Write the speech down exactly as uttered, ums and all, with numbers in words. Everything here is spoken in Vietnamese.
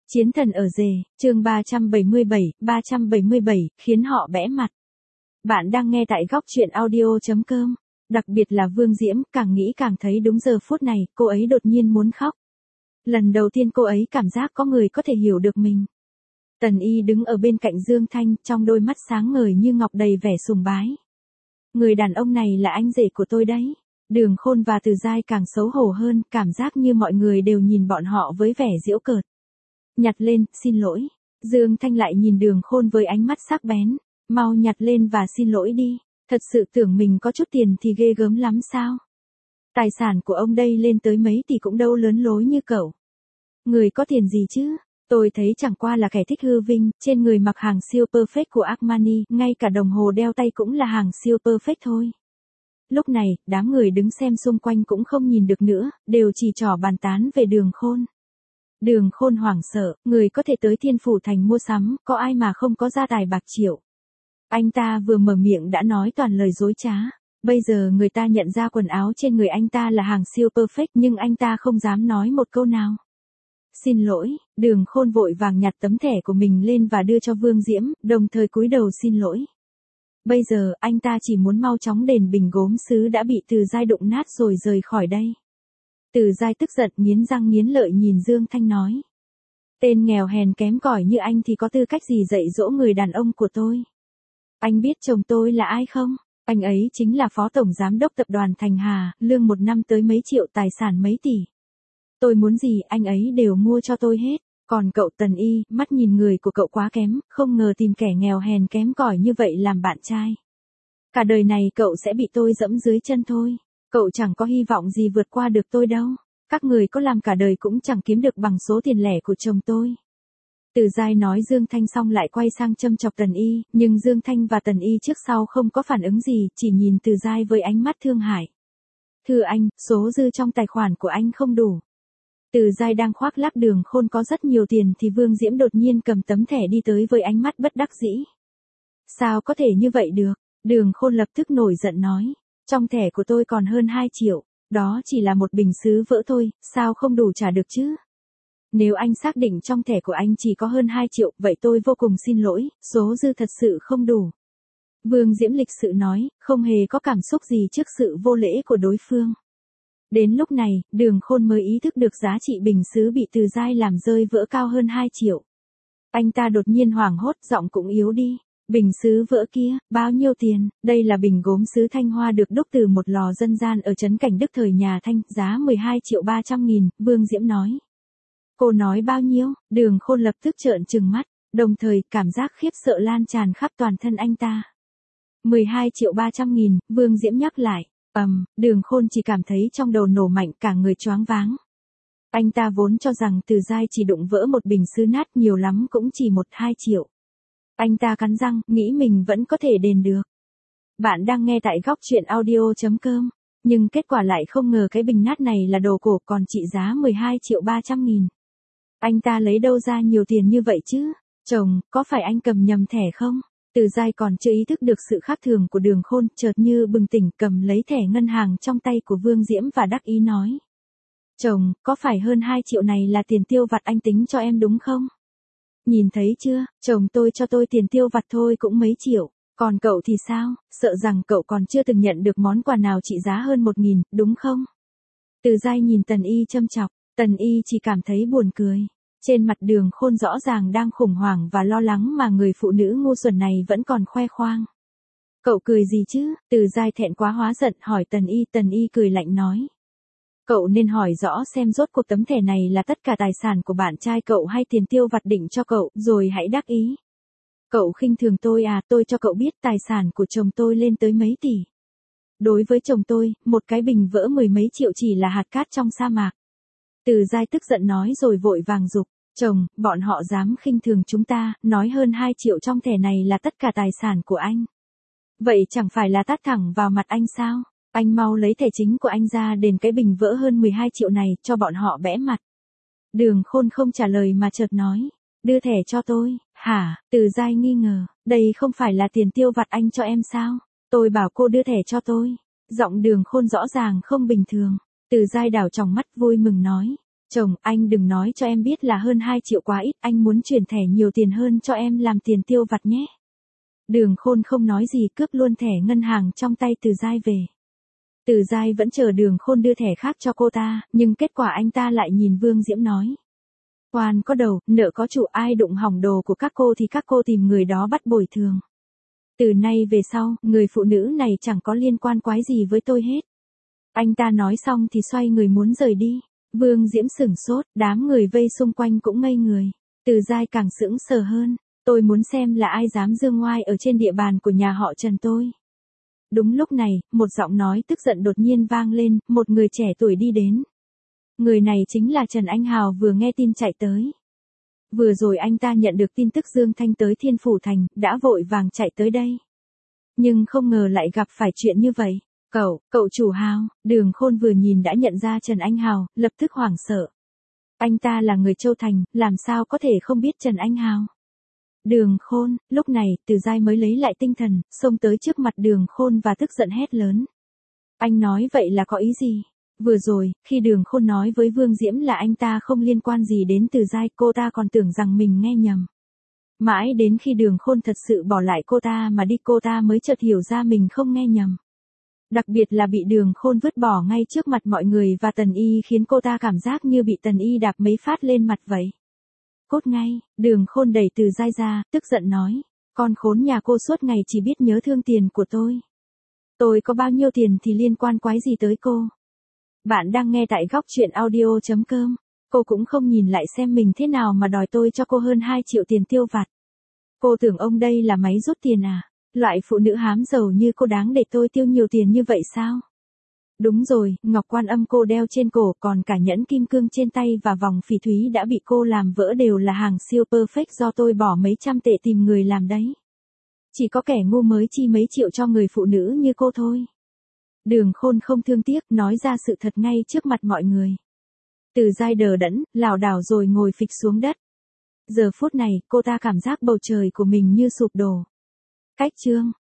Chiến thần ở rể, chương ba trăm bảy mươi bảy, ba trăm bảy mươi bảy, khiến họ bẽ mặt. Bạn đang nghe tại góc truyện audio chấm com. Đặc biệt là Vương Diễm, càng nghĩ càng thấy đúng giờ phút này, cô ấy đột nhiên muốn khóc. Lần đầu tiên cô ấy cảm giác có người có thể hiểu được mình. Tần Y đứng ở bên cạnh Dương Thanh, trong đôi mắt sáng ngời như ngọc đầy vẻ sùng bái. Người đàn ông này là anh rể của tôi đấy. Đường Khôn và Từ Giai càng xấu hổ hơn, cảm giác như mọi người đều nhìn bọn họ với vẻ giễu cợt. Nhặt lên, xin lỗi. Dương Thanh lại nhìn Đường Khôn với ánh mắt sắc bén. Mau nhặt lên và xin lỗi đi. Thật sự tưởng mình có chút tiền thì ghê gớm lắm sao? Tài sản của ông đây lên tới mấy tỷ cũng đâu lớn lối như cậu. Người có tiền gì chứ? Tôi thấy chẳng qua là kẻ thích hư vinh, trên người mặc hàng siêu perfect của Armani, ngay cả đồng hồ đeo tay cũng là hàng siêu perfect thôi. Lúc này, đám người đứng xem xung quanh cũng không nhìn được nữa, đều chỉ trỏ bàn tán về Đường Khôn. Đường Khôn hoảng sợ, người có thể tới Thiên Phủ Thành mua sắm, có ai mà không có gia tài bạc triệu. Anh ta vừa mở miệng đã nói toàn lời dối trá. Bây giờ người ta nhận ra quần áo trên người anh ta là hàng siêu perfect nhưng anh ta không dám nói một câu nào. Xin lỗi, Đường Khôn vội vàng nhặt tấm thẻ của mình lên và đưa cho Vương Diễm, đồng thời cúi đầu xin lỗi. Bây giờ anh ta chỉ muốn mau chóng đền bình gốm sứ đã bị Từ Giai đụng nát rồi rời khỏi đây. Từ Giai tức giận nghiến răng nghiến lợi nhìn Dương Thanh nói. Tên nghèo hèn kém cỏi như anh thì có tư cách gì dạy dỗ người đàn ông của tôi? Anh biết chồng tôi là ai không? Anh ấy chính là phó tổng giám đốc tập đoàn Thành Hà, lương một năm tới mấy triệu, tài sản mấy tỷ. Tôi muốn gì anh ấy đều mua cho tôi hết. Còn cậu Tần Y, mắt nhìn người của cậu quá kém, không ngờ tìm kẻ nghèo hèn kém cỏi như vậy làm bạn trai. Cả đời này cậu sẽ bị tôi dẫm dưới chân thôi. Cậu chẳng có hy vọng gì vượt qua được tôi đâu. Các người có làm cả đời cũng chẳng kiếm được bằng số tiền lẻ của chồng tôi. Từ Giai nói Dương Thanh xong lại quay sang châm chọc Tần Y, nhưng Dương Thanh và Tần Y trước sau không có phản ứng gì, chỉ nhìn Từ Giai với ánh mắt thương hại. Thưa anh, số dư trong tài khoản của anh không đủ. Từ Giai đang khoác lác Đường Khôn có rất nhiều tiền thì Vương Diễm đột nhiên cầm tấm thẻ đi tới với ánh mắt bất đắc dĩ. Sao có thể như vậy được? Đường Khôn lập tức nổi giận nói. Trong thẻ của tôi còn hơn hai triệu, đó chỉ là một bình sứ vỡ thôi, sao không đủ trả được chứ? Nếu anh xác định trong thẻ của anh chỉ có hơn hai triệu, vậy tôi vô cùng xin lỗi, số dư thật sự không đủ. Vương Diễm lịch sự nói, không hề có cảm xúc gì trước sự vô lễ của đối phương. Đến lúc này, Đường Khôn mới ý thức được giá trị bình sứ bị Từ Giai làm rơi vỡ cao hơn hai triệu. Anh ta đột nhiên hoảng hốt, giọng cũng yếu đi. Bình sứ vỡ kia, bao nhiêu tiền? Đây là bình gốm sứ Thanh Hoa được đúc từ một lò dân gian ở trấn Cảnh Đức thời nhà Thanh, giá mười hai triệu ba trăm nghìn, Vương Diễm nói. Cô nói bao nhiêu? Đường Khôn lập tức trợn trừng mắt, đồng thời cảm giác khiếp sợ lan tràn khắp toàn thân anh ta. mười hai triệu ba trăm nghìn, Vương Diễm nhắc lại. Ầm, um, Đường Khôn chỉ cảm thấy trong đầu nổ mạnh, cả người choáng váng. Anh ta vốn cho rằng Từ Giai chỉ đụng vỡ một bình sứ nát, nhiều lắm cũng chỉ một hai triệu. Anh ta cắn răng, nghĩ mình vẫn có thể đền được. Bạn đang nghe tại góc truyện audio chấm com, nhưng kết quả lại không ngờ cái bình nát này là đồ cổ còn trị giá mười hai triệu ba trăm nghìn. Anh ta lấy đâu ra nhiều tiền như vậy chứ? Chồng, có phải anh cầm nhầm thẻ không? Từ Giai còn chưa ý thức được sự khác thường của Đường Khôn, chợt như bừng tỉnh cầm lấy thẻ ngân hàng trong tay của Vương Diễm và đắc ý nói. Chồng, có phải hơn hai triệu này là tiền tiêu vặt anh tính cho em đúng không? Nhìn thấy chưa, chồng tôi cho tôi tiền tiêu vặt thôi cũng mấy triệu, còn cậu thì sao, sợ rằng cậu còn chưa từng nhận được món quà nào trị giá hơn một nghìn, đúng không? Từ Giai nhìn Tần Y châm chọc, Tần Y chỉ cảm thấy buồn cười. Trên mặt Đường Khôn rõ ràng đang khủng hoảng và lo lắng mà người phụ nữ ngu xuẩn này vẫn còn khoe khoang. Cậu cười gì chứ? Từ Giai thẹn quá hóa giận hỏi Tần Y, Tần Y cười lạnh nói. Cậu nên hỏi rõ xem rốt cuộc tấm thẻ này là tất cả tài sản của bạn trai cậu hay tiền tiêu vặt định cho cậu, rồi hãy đắc ý. Cậu khinh thường tôi à, tôi cho cậu biết tài sản của chồng tôi lên tới mấy tỷ. Đối với chồng tôi, một cái bình vỡ mười mấy triệu chỉ là hạt cát trong sa mạc. Từ Giai tức giận nói rồi vội vàng giục, chồng, bọn họ dám khinh thường chúng ta, nói hơn hai triệu trong thẻ này là tất cả tài sản của anh. Vậy chẳng phải là tát thẳng vào mặt anh sao? Anh mau lấy thẻ chính của anh ra đền cái bình vỡ hơn mười hai triệu này, cho bọn họ bẽ mặt. Đường Khôn không trả lời mà chợt nói, đưa thẻ cho tôi, hả? Từ Giai nghi ngờ, đây không phải là tiền tiêu vặt anh cho em sao? Tôi bảo cô đưa thẻ cho tôi. Giọng Đường Khôn rõ ràng không bình thường. Từ Giai đảo tròng mắt vui mừng nói. Chồng, anh đừng nói cho em biết là hơn hai triệu quá ít, anh muốn chuyển thẻ nhiều tiền hơn cho em làm tiền tiêu vặt nhé. Đường Khôn không nói gì cướp luôn thẻ ngân hàng trong tay Từ Giai về. Từ Giai vẫn chờ Đường Khôn đưa thẻ khác cho cô ta, nhưng kết quả anh ta lại nhìn Vương Diễm nói. Quan có đầu, nợ có chủ, ai đụng hỏng đồ của các cô thì các cô tìm người đó bắt bồi thường. Từ nay về sau, người phụ nữ này chẳng có liên quan quái gì với tôi hết. Anh ta nói xong thì xoay người muốn rời đi. Vương Diễm sửng sốt, đám người vây xung quanh cũng ngây người. Từ Giai càng sững sờ hơn. Tôi muốn xem là ai dám dương ngoai ở trên địa bàn của nhà họ Trần tôi. Đúng lúc này, một giọng nói tức giận đột nhiên vang lên, một người trẻ tuổi đi đến. Người này chính là Trần Anh Hào vừa nghe tin chạy tới. Vừa rồi anh ta nhận được tin tức Dương Thanh tới Thiên Phủ Thành, đã vội vàng chạy tới đây. Nhưng không ngờ lại gặp phải chuyện như vậy. Cậu, cậu chủ Hào, Đường Khôn vừa nhìn đã nhận ra Trần Anh Hào, lập tức hoảng sợ. Anh ta là người Châu Thành, làm sao có thể không biết Trần Anh Hào. Đường Khôn, lúc này, Từ Giai mới lấy lại tinh thần, xông tới trước mặt Đường Khôn và tức giận hét lớn. Anh nói vậy là có ý gì? Vừa rồi, khi Đường Khôn nói với Vương Diễm là anh ta không liên quan gì đến Từ Giai, cô ta còn tưởng rằng mình nghe nhầm. Mãi đến khi Đường Khôn thật sự bỏ lại cô ta mà đi, cô ta mới chợt hiểu ra mình không nghe nhầm. Đặc biệt là bị Đường Khôn vứt bỏ ngay trước mặt mọi người và Tần Y khiến cô ta cảm giác như bị Tần Y đạp mấy phát lên mặt vậy. Cốt ngay, Đường Khôn đẩy Từ Giai ra, tức giận nói. Con khốn nhà cô suốt ngày chỉ biết nhớ thương tiền của tôi. Tôi có bao nhiêu tiền thì liên quan quái gì tới cô. Bạn đang nghe tại góc truyện audio chấm com. Cô cũng không nhìn lại xem mình thế nào mà đòi tôi cho cô hơn hai triệu tiền tiêu vặt. Cô tưởng ông đây là máy rút tiền à? Loại phụ nữ hám giàu như cô đáng để tôi tiêu nhiều tiền như vậy sao? Đúng rồi, ngọc quan âm cô đeo trên cổ còn cả nhẫn kim cương trên tay và vòng phỉ thúy đã bị cô làm vỡ đều là hàng siêu perfect do tôi bỏ mấy trăm tệ tìm người làm đấy. Chỉ có kẻ ngu mới chi mấy triệu cho người phụ nữ như cô thôi. Đường Khôn không thương tiếc nói ra sự thật ngay trước mặt mọi người. Từ Giai đờ đẫn, lảo đảo rồi ngồi phịch xuống đất. Giờ phút này, cô ta cảm giác bầu trời của mình như sụp đổ. Cách chương